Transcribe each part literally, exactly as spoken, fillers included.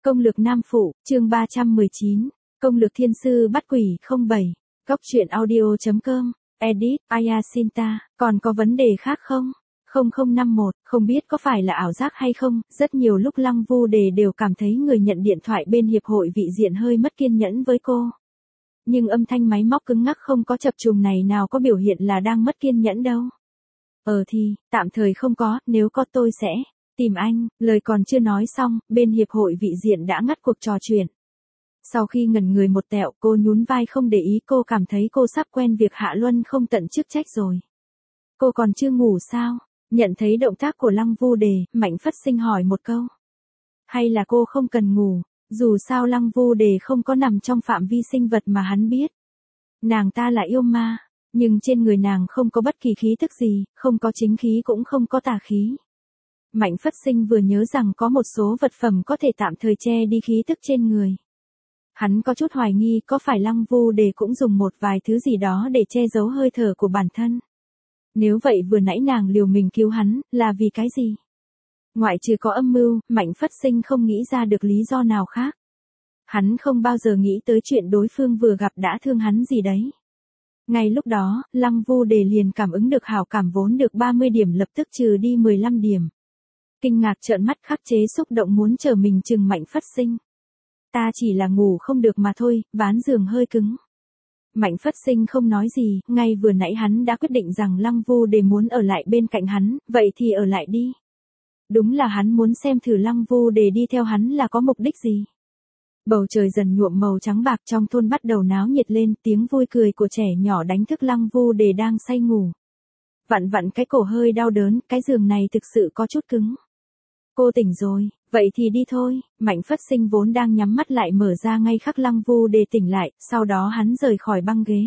Công lược nam phụ, chương ba trăm mười chín. Công lược thiên sư bắt quỷ không bảy. Góc truyện audio chấm com. Edit, Ayasinta, còn có vấn đề khác không? không không năm mốt, không biết có phải là ảo giác hay không, rất nhiều lúc Lăng Vu Đề đều cảm thấy người nhận điện thoại bên hiệp hội vị diện hơi mất kiên nhẫn với cô. Nhưng âm thanh máy móc cứng ngắc không có chập trùng này nào có biểu hiện là đang mất kiên nhẫn đâu. Ờ thì, tạm thời không có, nếu có tôi sẽ tìm anh, lời còn chưa nói xong, bên hiệp hội vị diện đã ngắt cuộc trò chuyện. Sau khi ngẩn người một tẹo, cô nhún vai không để ý, cô cảm thấy cô sắp quen việc Hạ Luân không tận chức trách rồi. Cô còn chưa ngủ sao? Nhận thấy động tác của Lăng Vu Đề, Mạnh Phất Sinh hỏi một câu. Hay là cô không cần ngủ, dù sao Lăng Vu Đề không có nằm trong phạm vi sinh vật mà hắn biết. Nàng ta là yêu ma, nhưng trên người nàng không có bất kỳ khí tức gì, không có chính khí cũng không có tà khí. Mạnh Phất Sinh vừa nhớ rằng có một số vật phẩm có thể tạm thời che đi khí tức trên người. Hắn có chút hoài nghi có phải Lăng Vu Đề cũng dùng một vài thứ gì đó để che giấu hơi thở của bản thân. Nếu vậy vừa nãy nàng liều mình cứu hắn, là vì cái gì? Ngoại trừ có âm mưu, Mạnh Phất Sinh không nghĩ ra được lý do nào khác. Hắn không bao giờ nghĩ tới chuyện đối phương vừa gặp đã thương hắn gì đấy. Ngay lúc đó, Lăng Vu Đề liền cảm ứng được hảo cảm vốn được ba mươi điểm lập tức trừ đi mười lăm điểm. Kinh ngạc trợn mắt khắc chế xúc động muốn trở mình chừng Mạnh Phất Sinh. Ta chỉ là ngủ không được mà thôi, ván giường hơi cứng. Mạnh Phất Sinh không nói gì, ngay vừa nãy hắn đã quyết định rằng Lăng Vu Đề muốn ở lại bên cạnh hắn, vậy thì ở lại đi. Đúng là hắn muốn xem thử Lăng Vu Đề đi theo hắn là có mục đích gì. Bầu trời dần nhuộm màu trắng bạc, trong thôn bắt đầu náo nhiệt lên, tiếng vui cười của trẻ nhỏ đánh thức Lăng Vu Đề đang say ngủ. Vặn vặn cái cổ hơi đau đớn, cái giường này thực sự có chút cứng. Cô tỉnh rồi, vậy thì đi thôi. Mạnh Phất Sinh vốn đang nhắm mắt lại mở ra ngay khắc Lăng Vu Đề tỉnh lại, sau đó hắn rời khỏi băng ghế.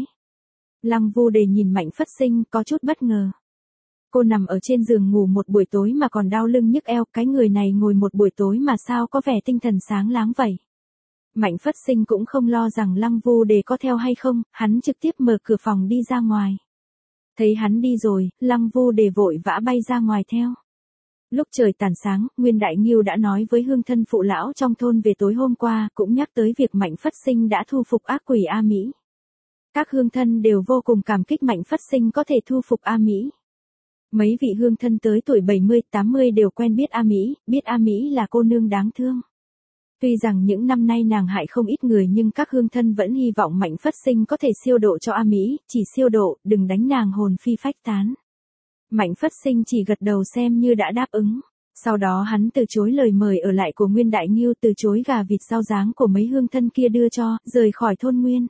Lăng Vu Đề nhìn Mạnh Phất Sinh có chút bất ngờ. Cô nằm ở trên giường ngủ một buổi tối mà còn đau lưng nhức eo, cái người này ngồi một buổi tối mà sao có vẻ tinh thần sáng láng vậy. Mạnh Phất Sinh cũng không lo rằng Lăng Vu Đề có theo hay không, hắn trực tiếp mở cửa phòng đi ra ngoài. Thấy hắn đi rồi, Lăng Vu Đề vội vã bay ra ngoài theo. Lúc trời tàn sáng, Nguyên Đại Ngưu đã nói với hương thân phụ lão trong thôn về tối hôm qua, cũng nhắc tới việc Mạnh Phất Sinh đã thu phục ác quỷ A Mỹ. Các hương thân đều vô cùng cảm kích Mạnh Phất Sinh có thể thu phục A Mỹ. Mấy vị hương thân tới tuổi bảy mươi tám mươi đều quen biết A Mỹ, biết A Mỹ là cô nương đáng thương. Tuy rằng những năm nay nàng hại không ít người nhưng các hương thân vẫn hy vọng Mạnh Phất Sinh có thể siêu độ cho A Mỹ, chỉ siêu độ, đừng đánh nàng hồn phi phách tán. Mạnh Phất Sinh chỉ gật đầu xem như đã đáp ứng. Sau đó hắn từ chối lời mời ở lại của Nguyên Đại Ngưu, từ chối gà vịt rau dáng của mấy hương thân kia đưa cho, rời khỏi thôn Nguyên.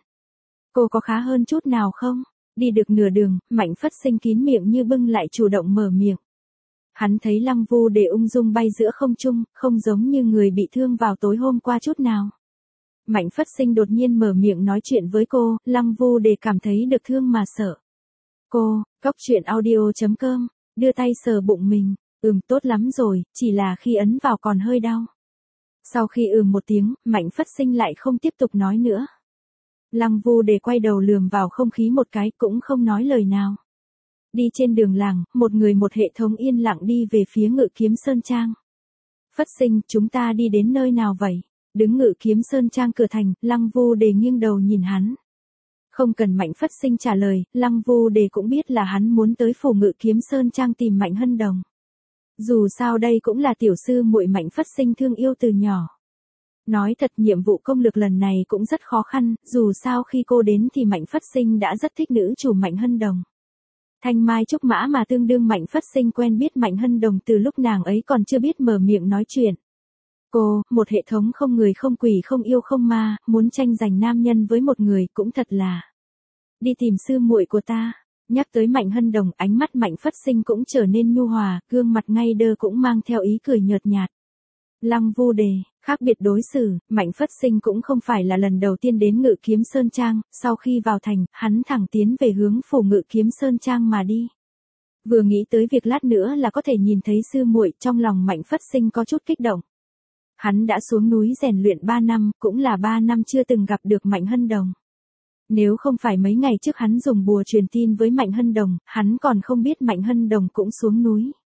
Cô có khá hơn chút nào không? Đi được nửa đường, Mạnh Phất Sinh kín miệng như bưng lại chủ động mở miệng. Hắn thấy Lăng Vu Đề ung dung bay giữa không trung, không giống như người bị thương vào tối hôm qua chút nào. Mạnh Phất Sinh đột nhiên mở miệng nói chuyện với cô, Lăng Vu Đề cảm thấy được thương mà sợ. Cô, góc truyện audio chấm com, đưa tay sờ bụng mình, ừm tốt lắm rồi, chỉ là khi ấn vào còn hơi đau. Sau khi ừm một tiếng, Mạnh Phất Sinh lại không tiếp tục nói nữa. Lăng Vu Đề quay đầu lườm vào không khí một cái cũng không nói lời nào. Đi trên đường làng, một người một hệ thống yên lặng đi về phía Ngự Kiếm Sơn Trang. Phất Sinh, chúng ta đi đến nơi nào vậy? Đứng Ngự Kiếm Sơn Trang cửa thành, Lăng Vu Đề nghiêng đầu nhìn hắn. Không cần Mạnh Phất Sinh trả lời, Lăng Vu Đề cũng biết là hắn muốn tới phủ Ngự Kiếm Sơn Trang tìm Mạnh Hân Đồng. Dù sao đây cũng là tiểu sư muội Mạnh Phất Sinh thương yêu từ nhỏ. Nói thật nhiệm vụ công lược lần này cũng rất khó khăn, dù sao khi cô đến thì Mạnh Phất Sinh đã rất thích nữ chủ Mạnh Hân Đồng. Thanh mai trúc mã mà tương đương Mạnh Phất Sinh quen biết Mạnh Hân Đồng từ lúc nàng ấy còn chưa biết mở miệng nói chuyện. Cô, một hệ thống không người không quỷ không yêu không ma, muốn tranh giành nam nhân với một người cũng thật là. Đi tìm sư muội của ta. Nhắc tới Mạnh Hân Đồng, ánh mắt Mạnh Phất Sinh cũng trở nên nhu hòa, gương mặt ngay đơ cũng mang theo ý cười nhợt nhạt. Lăng Vu Đề, khác biệt đối xử, Mạnh Phất Sinh cũng không phải là lần đầu tiên đến Ngự Kiếm Sơn Trang, sau khi vào thành, hắn thẳng tiến về hướng phủ Ngự Kiếm Sơn Trang mà đi. Vừa nghĩ tới việc lát nữa là có thể nhìn thấy sư muội, trong lòng Mạnh Phất Sinh có chút kích động. Hắn đã xuống núi rèn luyện ba năm, cũng là ba năm chưa từng gặp được Mạnh Hân Đồng. Nếu không phải mấy ngày trước hắn dùng bùa truyền tin với Mạnh Hân Đồng, hắn còn không biết Mạnh Hân Đồng cũng xuống núi.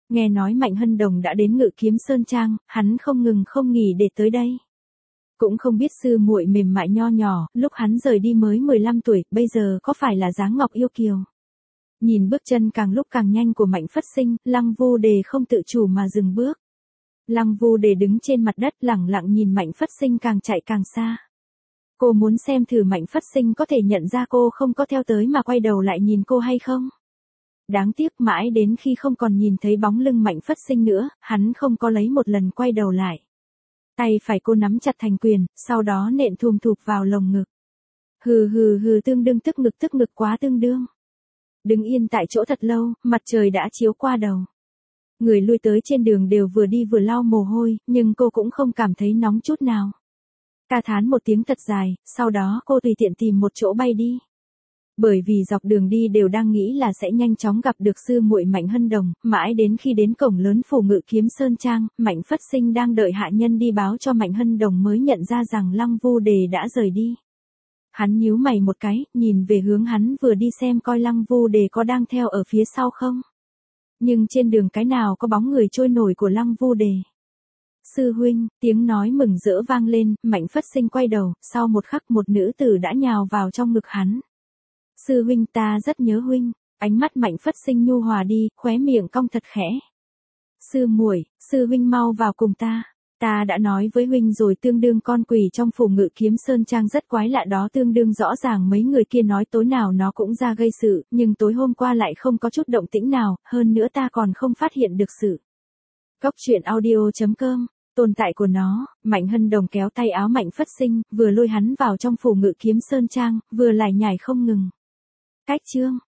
Nghe nói Mạnh Hân Đồng đã đến Ngự Kiếm Sơn Trang, hắn không ngừng không nghỉ để tới đây. Cũng không biết sư muội mềm mại nho nhỏ, lúc hắn rời đi mới mười lăm tuổi, bây giờ có phải là dáng ngọc yêu kiều. Nhìn bước chân càng lúc càng nhanh của Mạnh Phất Sinh, Lăng Vu Đề không tự chủ mà dừng bước. Lăng Vu Đề đứng trên mặt đất lẳng lặng nhìn Mạnh Phất Sinh càng chạy càng xa. Cô muốn xem thử Mạnh Phất Sinh có thể nhận ra cô không có theo tới mà quay đầu lại nhìn cô hay không. Đáng tiếc mãi đến khi không còn nhìn thấy bóng lưng Mạnh Phất Sinh nữa, hắn không có lấy một lần quay đầu lại. Tay phải cô nắm chặt thành quyền, sau đó nện thùm thụp vào lồng ngực. Hừ hừ hừ tương đương tức ngực tức ngực quá tương đương. Đứng yên tại chỗ thật lâu, mặt trời đã chiếu qua đầu. Người lui tới trên đường đều vừa đi vừa lau mồ hôi, nhưng cô cũng không cảm thấy nóng chút nào. Ca thán một tiếng thật dài, sau đó cô tùy tiện tìm một chỗ bay đi. Bởi vì dọc đường đi đều đang nghĩ là sẽ nhanh chóng gặp được sư muội Mạnh Hân Đồng, mãi đến khi đến cổng lớn phủ Ngự Kiếm Sơn Trang, Mạnh Phất Sinh đang đợi hạ nhân đi báo cho Mạnh Hân Đồng mới nhận ra rằng Lăng Vu Đề đã rời đi. Hắn nhíu mày một cái, nhìn về hướng hắn vừa đi xem coi Lăng Vu Đề có đang theo ở phía sau không. Nhưng trên đường cái nào có bóng người trôi nổi của Lăng Vu Đề. Sư huynh, tiếng nói mừng rỡ vang lên, Mạnh Phất Sinh quay đầu, sau một khắc một nữ tử đã nhào vào trong ngực hắn. Sư huynh ta rất nhớ huynh, ánh mắt Mạnh Phất Sinh nhu hòa đi, khóe miệng cong thật khẽ. Sư muội, sư huynh mau vào cùng ta. Ta đã nói với huynh rồi tương đương con quỷ trong phủ Ngự Kiếm Sơn Trang rất quái lạ đó tương đương rõ ràng mấy người kia nói tối nào nó cũng ra gây sự, nhưng tối hôm qua lại không có chút động tĩnh nào, hơn nữa ta còn không phát hiện được sự. Góc truyện audio chấm com, tồn tại của nó, Mạnh Hân Đồng kéo tay áo Mạnh Phất Sinh, vừa lôi hắn vào trong phủ Ngự Kiếm Sơn Trang, vừa lải nhải không ngừng. Cách chương